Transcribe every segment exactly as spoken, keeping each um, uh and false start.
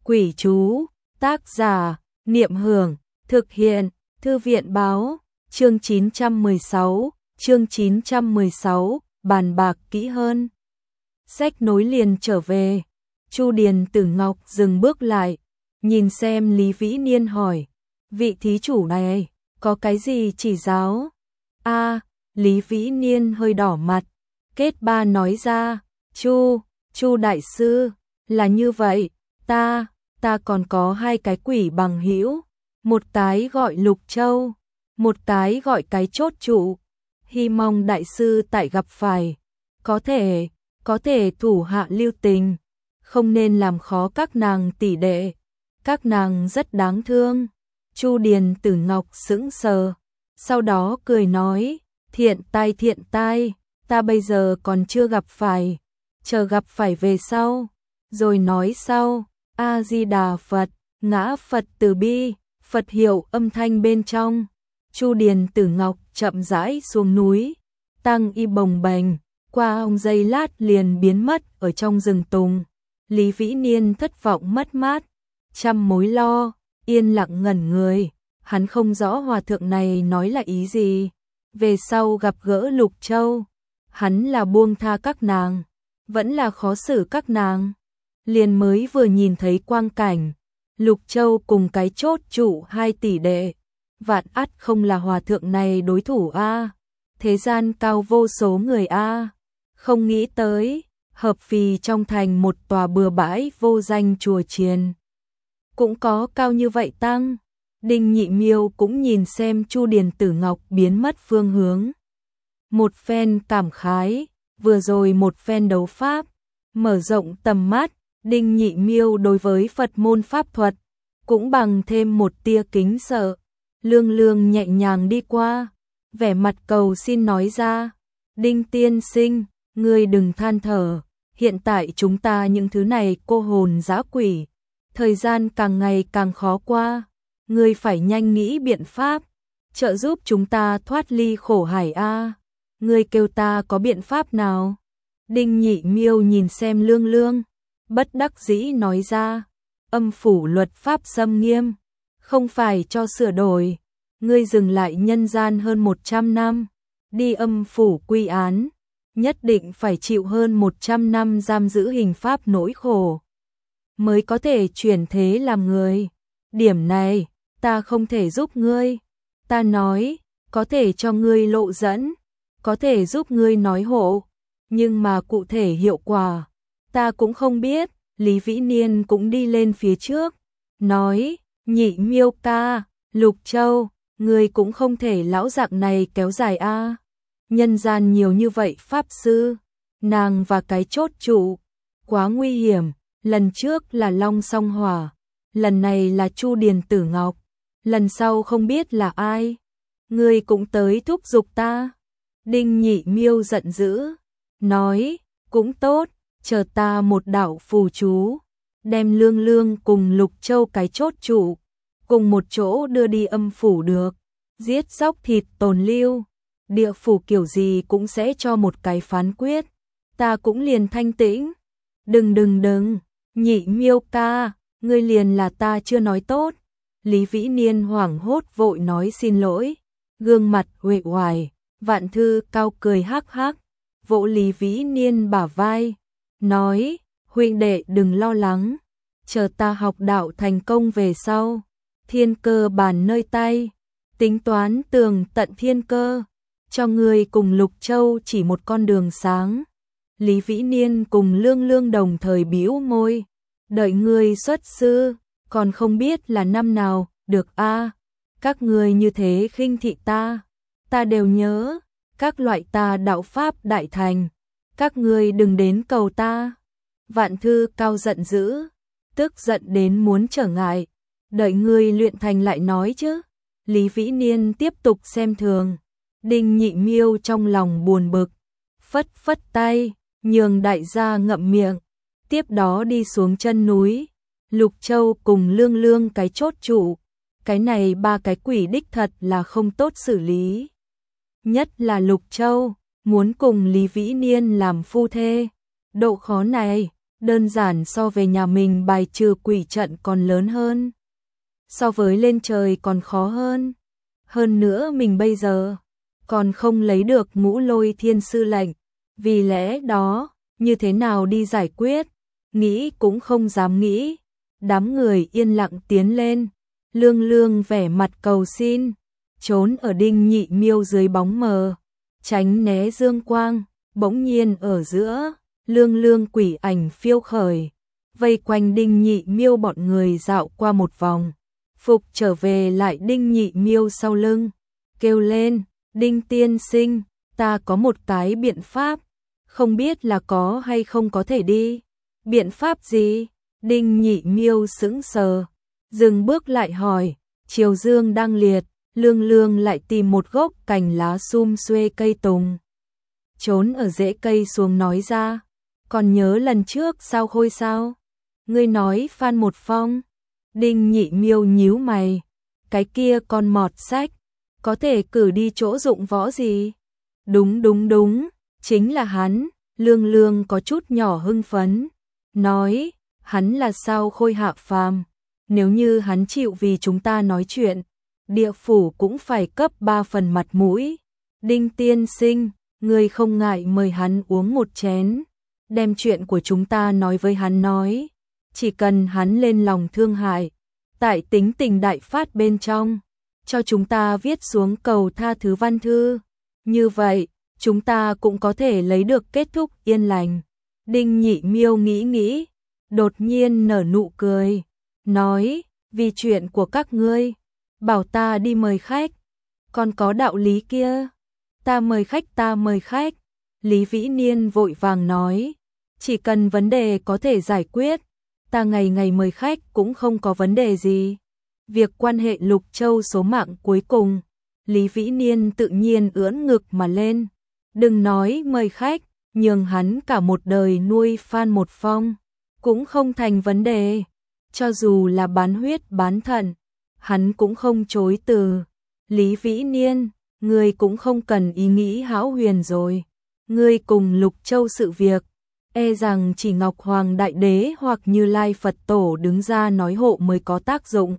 Quỷ chú, tác giả, Niệm Hưởng, thực hiện, Thư viện Báo, chương chín trăm mười sáu, chương chín trăm mười sáu, bàn bạc kỹ hơn. Sách nối liền trở về, Chu Điền Tử Ngọc dừng bước lại, nhìn xem Lý Vĩ Niên hỏi, vị thí chủ này, có cái gì chỉ giáo? A, Lý Vĩ Niên hơi đỏ mặt, kết ba nói ra, Chu, Chu đại sư, là như vậy, ta, ta còn có hai cái quỷ bằng hữu, một cái gọi Lục Châu, một cái gọi cái chốt trụ, hy mong đại sư tại gặp phải, có thể, có thể thủ hạ lưu tình, không nên làm khó các nàng tỷ đệ, các nàng rất đáng thương. Chu Điền Tử Ngọc sững sờ, sau đó cười nói, thiện tai thiện tai, ta bây giờ còn chưa gặp phải, chờ gặp phải về sau, rồi nói sau. A Di Đà Phật, ngã Phật từ bi, Phật hiệu âm thanh bên trong. Chu Điền Tử Ngọc chậm rãi xuống núi, tăng y bồng bềnh, qua ông giây lát liền biến mất ở trong rừng tùng. Lý Vĩ Niên thất vọng mất mát, trăm mối lo, yên lặng ngẩn người, hắn không rõ hòa thượng này nói là ý gì. Về sau gặp gỡ Lục Châu, hắn là buông tha các nàng, vẫn là khó xử các nàng. Liền mới vừa nhìn thấy quang cảnh, Lục Châu cùng cái chốt trụ hai tỷ đệ, vạn ắt không là hòa thượng này đối thủ a. Thế gian cao vô số người a, không nghĩ tới, hợp phì trong thành một tòa bừa bãi vô danh chùa chiền, cũng có cao như vậy tăng. Đinh Nhị Miêu cũng nhìn xem Chu Điền Tử Ngọc biến mất phương hướng, một phen cảm khái, vừa rồi một phen đấu pháp, mở rộng tầm mắt. Đinh Nhị Miêu đối với Phật môn pháp thuật cũng bằng thêm một tia kính sợ, lương lương nhẹ nhàng đi qua, vẻ mặt cầu xin nói ra, Đinh tiên sinh, ngươi đừng than thở, hiện tại chúng ta những thứ này cô hồn dã quỷ, thời gian càng ngày càng khó qua, ngươi phải nhanh nghĩ biện pháp, trợ giúp chúng ta thoát ly khổ hải a. Ngươi kêu ta có biện pháp nào? Đinh Nhị Miêu nhìn xem lương lương, bất đắc dĩ nói ra, âm phủ luật pháp xâm nghiêm, không phải cho sửa đổi, ngươi dừng lại nhân gian hơn một trăm năm, đi âm phủ quy án, nhất định phải chịu hơn một trăm năm giam giữ hình pháp nỗi khổ, mới có thể chuyển thế làm người. Điểm này, ta không thể giúp ngươi, ta nói, có thể cho ngươi lộ dẫn, có thể giúp ngươi nói hộ, nhưng mà cụ thể hiệu quả, ta cũng không biết. Lý Vĩ Niên cũng đi lên phía trước, nói, Nhị Miêu ca, Lục Châu, ngươi cũng không thể lão dạng này kéo dài a. Nhân gian nhiều như vậy pháp sư, nàng và cái chốt trụ, quá nguy hiểm, lần trước là Long Song Hỏa, lần này là Chu Điền Tử Ngọc, lần sau không biết là ai. Ngươi cũng tới thúc giục ta. Đinh Nhị Miêu giận dữ, nói, cũng tốt. Chờ ta một đạo phù chú, đem lương lương cùng Lục Châu cái chốt trụ, cùng một chỗ đưa đi âm phủ được, giết dóc thịt tồn lưu, địa phủ kiểu gì cũng sẽ cho một cái phán quyết, ta cũng liền thanh tĩnh. Đừng đừng đừng, Nhị Miêu ca, ngươi liền là ta chưa nói tốt. Lý Vĩ Niên hoảng hốt vội nói xin lỗi, gương mặt uể oải, Vạn Thư Cao cười hắc hắc, vỗ Lý Vĩ Niên bả vai, nói, huynh đệ đừng lo lắng, chờ ta học đạo thành công về sau, thiên cơ bàn nơi tay, tính toán tường tận thiên cơ, cho ngươi cùng Lục Châu chỉ một con đường sáng. Lý Vĩ Niên cùng lương lương đồng thời bĩu môi, đợi ngươi xuất sư, còn không biết là năm nào, được a. Các ngươi như thế khinh thị ta, ta đều nhớ, các loại ta đạo pháp đại thành, các ngươi đừng đến cầu ta. Vạn Thư Cao giận dữ, tức giận đến muốn trở ngại, đợi ngươi luyện thành lại nói chứ. Lý Vĩ Niên tiếp tục xem thường, Đinh Nhị Miêu trong lòng buồn bực, phất phất tay, nhường đại gia ngậm miệng, tiếp đó đi xuống chân núi. Lục Châu cùng lương lương cái chốt trụ, cái này ba cái quỷ đích thật là không tốt xử lý, nhất là Lục Châu muốn cùng Lý Vĩ Niên làm phu thê, độ khó này, đơn giản so về nhà mình bài trừ quỷ trận còn lớn hơn. So với lên trời còn khó hơn. Hơn nữa mình bây giờ còn không lấy được Ngũ Lôi Thiên Sư lệnh, vì lẽ đó, như thế nào đi giải quyết, nghĩ cũng không dám nghĩ. Đám người yên lặng tiến lên, Lương Lương vẻ mặt cầu xin, trốn ở Đinh Nhị Miêu dưới bóng mờ, tránh né dương quang, bỗng nhiên ở giữa, Lương Lương quỷ ảnh phiêu khởi, vây quanh Đinh Nhị Miêu bọn người dạo qua một vòng, phục trở về lại Đinh Nhị Miêu sau lưng, kêu lên, Đinh tiên sinh, ta có một cái biện pháp, không biết là có hay không có thể đi. Biện pháp gì? Đinh Nhị Miêu sững sờ, dừng bước lại hỏi, chiều dương đang liệt, Lương Lương lại tìm một gốc cành lá sum xuê cây tùng. Trốn ở rễ cây xuống nói ra, còn nhớ lần trước sao Khôi sao? Ngươi nói Phan Một Phong. Đinh Nhị Miêu nhíu mày, cái kia con mọt sách, có thể cử đi chỗ dụng võ gì? Đúng đúng đúng, chính là hắn. Lương Lương có chút nhỏ hưng phấn, nói, hắn là sao Khôi hạ phàm, nếu như hắn chịu vì chúng ta nói chuyện, địa phủ cũng phải cấp ba phần mặt mũi. Đinh tiên sinh, ngươi không ngại mời hắn uống một chén, đem chuyện của chúng ta nói với hắn nói, chỉ cần hắn lên lòng thương hại, tại tính tình đại phát bên trong, cho chúng ta viết xuống cầu tha thứ văn thư, như vậy, chúng ta cũng có thể lấy được kết thúc yên lành. Đinh Nhị Miêu nghĩ nghĩ, đột nhiên nở nụ cười, nói, vì chuyện của các ngươi, bảo ta đi mời khách, còn có đạo lý kia, ta mời khách ta mời khách. Lý Vĩ Niên vội vàng nói, chỉ cần vấn đề có thể giải quyết, ta ngày ngày mời khách cũng không có vấn đề gì. Việc quan hệ Lục Châu số mạng cuối cùng, Lý Vĩ Niên tự nhiên ưỡn ngực mà lên. Đừng nói mời khách, nhường hắn cả một đời nuôi Phan Một Phong, cũng không thành vấn đề. Cho dù là bán huyết bán thận, hắn cũng không chối từ. Lý Vĩ Niên, ngươi cũng không cần ý nghĩ hão huyền rồi. Ngươi cùng Lục Châu sự việc, e rằng chỉ Ngọc Hoàng Đại Đế hoặc Như Lai Phật Tổ đứng ra nói hộ mới có tác dụng.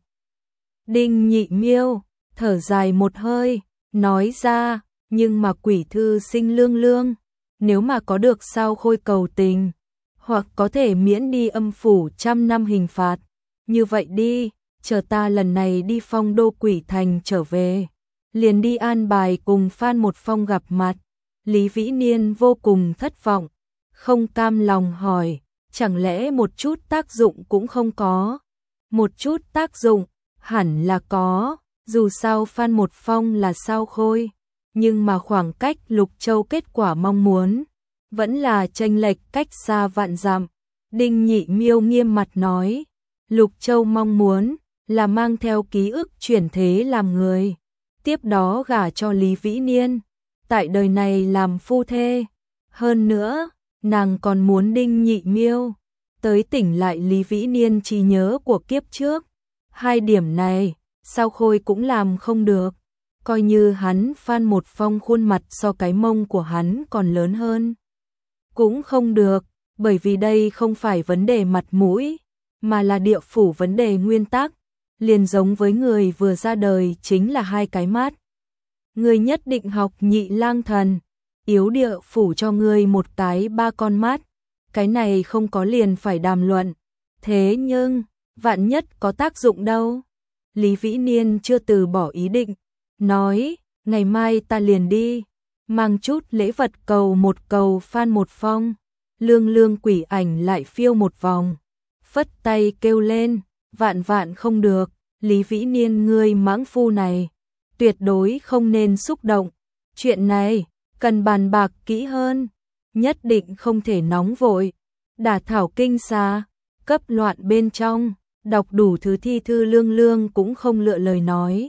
Đinh Nhị Miêu, thở dài một hơi, nói ra, nhưng mà quỷ thư sinh Lương Lương, nếu mà có được sao Khôi cầu tình, hoặc có thể miễn đi âm phủ trăm năm hình phạt, như vậy đi, chờ ta lần này đi Phong Đô Quỷ Thành trở về, liền đi an bài cùng Phan Một Phong gặp mặt. Lý Vĩ Niên vô cùng thất vọng, không cam lòng hỏi, chẳng lẽ một chút tác dụng cũng không có? Một chút tác dụng, hẳn là có, dù sao Phan Một Phong là sao Khôi, nhưng mà khoảng cách Lục Châu kết quả mong muốn, vẫn là chênh lệch cách xa vạn dặm. Đinh Nhị Miêu nghiêm mặt nói, Lục Châu mong muốn là mang theo ký ức chuyển thế làm người, tiếp đó gả cho Lý Vĩ Niên, tại đời này làm phu thê. Hơn nữa, nàng còn muốn Đinh Nhị Miêu tới tỉnh lại Lý Vĩ Niên trí nhớ của kiếp trước. Hai điểm này, sao Khôi cũng làm không được, coi như hắn Phan Một Phong khuôn mặt so cái mông của hắn còn lớn hơn. Cũng không được, bởi vì đây không phải vấn đề mặt mũi, mà là địa phủ vấn đề nguyên tắc, liền giống với người vừa ra đời chính là hai cái mắt. Người nhất định học Nhị Lang Thần, yếu địa phủ cho người một cái ba con mắt, cái này không có liền phải đàm luận. Thế nhưng, vạn nhất có tác dụng đâu. Lý Vĩ Niên chưa từ bỏ ý định, nói, ngày mai ta liền đi, mang chút lễ vật cầu một cầu Phan Một Phong. Lương Lương quỷ ảnh lại phiêu một vòng, phất tay kêu lên, vạn vạn không được, Lý Vĩ Niên ngươi mãng phu này, tuyệt đối không nên xúc động, chuyện này, cần bàn bạc kỹ hơn, nhất định không thể nóng vội, đả thảo kinh xa, cấp loạn bên trong, đọc đủ thứ thi thư Lương Lương cũng không lựa lời nói.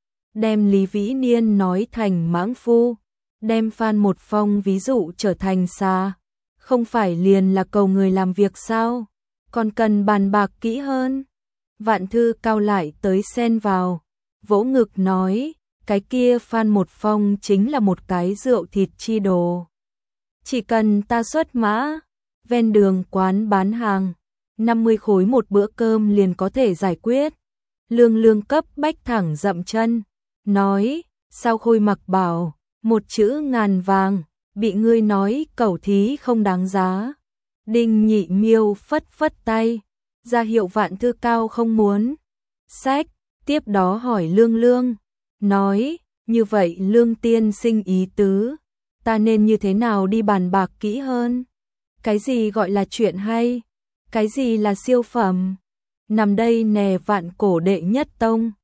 Đem Lý Vĩ Niên nói thành mãng phu, đem Phan Một Phong ví dụ trở thành xa, không phải liền là cầu người làm việc sao, còn cần bàn bạc kỹ hơn. Vạn Thư cao lại tới xen vào, vỗ ngực nói, cái kia Phan Một Phong chính là một cái rượu thịt chi đồ. Chỉ cần ta xuất mã, ven đường quán bán hàng, năm mươi khối một bữa cơm liền có thể giải quyết. Lương Lương cấp bách thẳng dậm chân, nói, sao Khôi Mặc bảo, một chữ ngàn vàng, bị ngươi nói cẩu thí không đáng giá. Đinh Nhị Miêu phất phất tay, ra hiệu Vạn Thư Cao không muốn sách, tiếp đó hỏi Lương Lương, nói, như vậy Lương tiên sinh ý tứ, ta nên như thế nào đi bàn bạc kỹ hơn? Cái gì gọi là chuyện hay? Cái gì là siêu phẩm? Nằm đây nè Vạn Cổ đệ nhất tông.